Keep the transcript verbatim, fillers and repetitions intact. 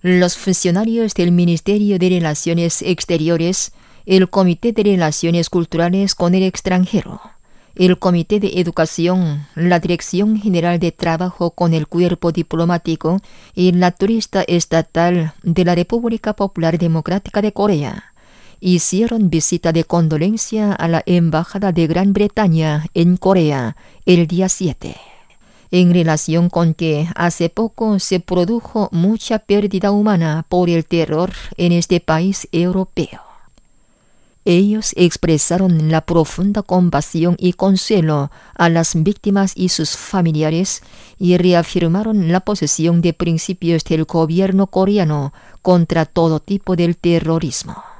Los funcionarios del Ministerio de Relaciones Exteriores, el Comité de Relaciones Culturales con el Extranjero, el Comité de Educación, la Dirección General de Trabajo con el Cuerpo Diplomático y la Turista Estatal de la República Popular Democrática de Corea hicieron visita de condolencia a la Embajada de Gran Bretaña en Corea el día siete, en relación con que hace poco se produjo mucha pérdida humana por el terror en este país europeo. Ellos expresaron la profunda compasión y consuelo a las víctimas y sus familiares y reafirmaron la posición de principios del gobierno coreano contra todo tipo de terrorismo.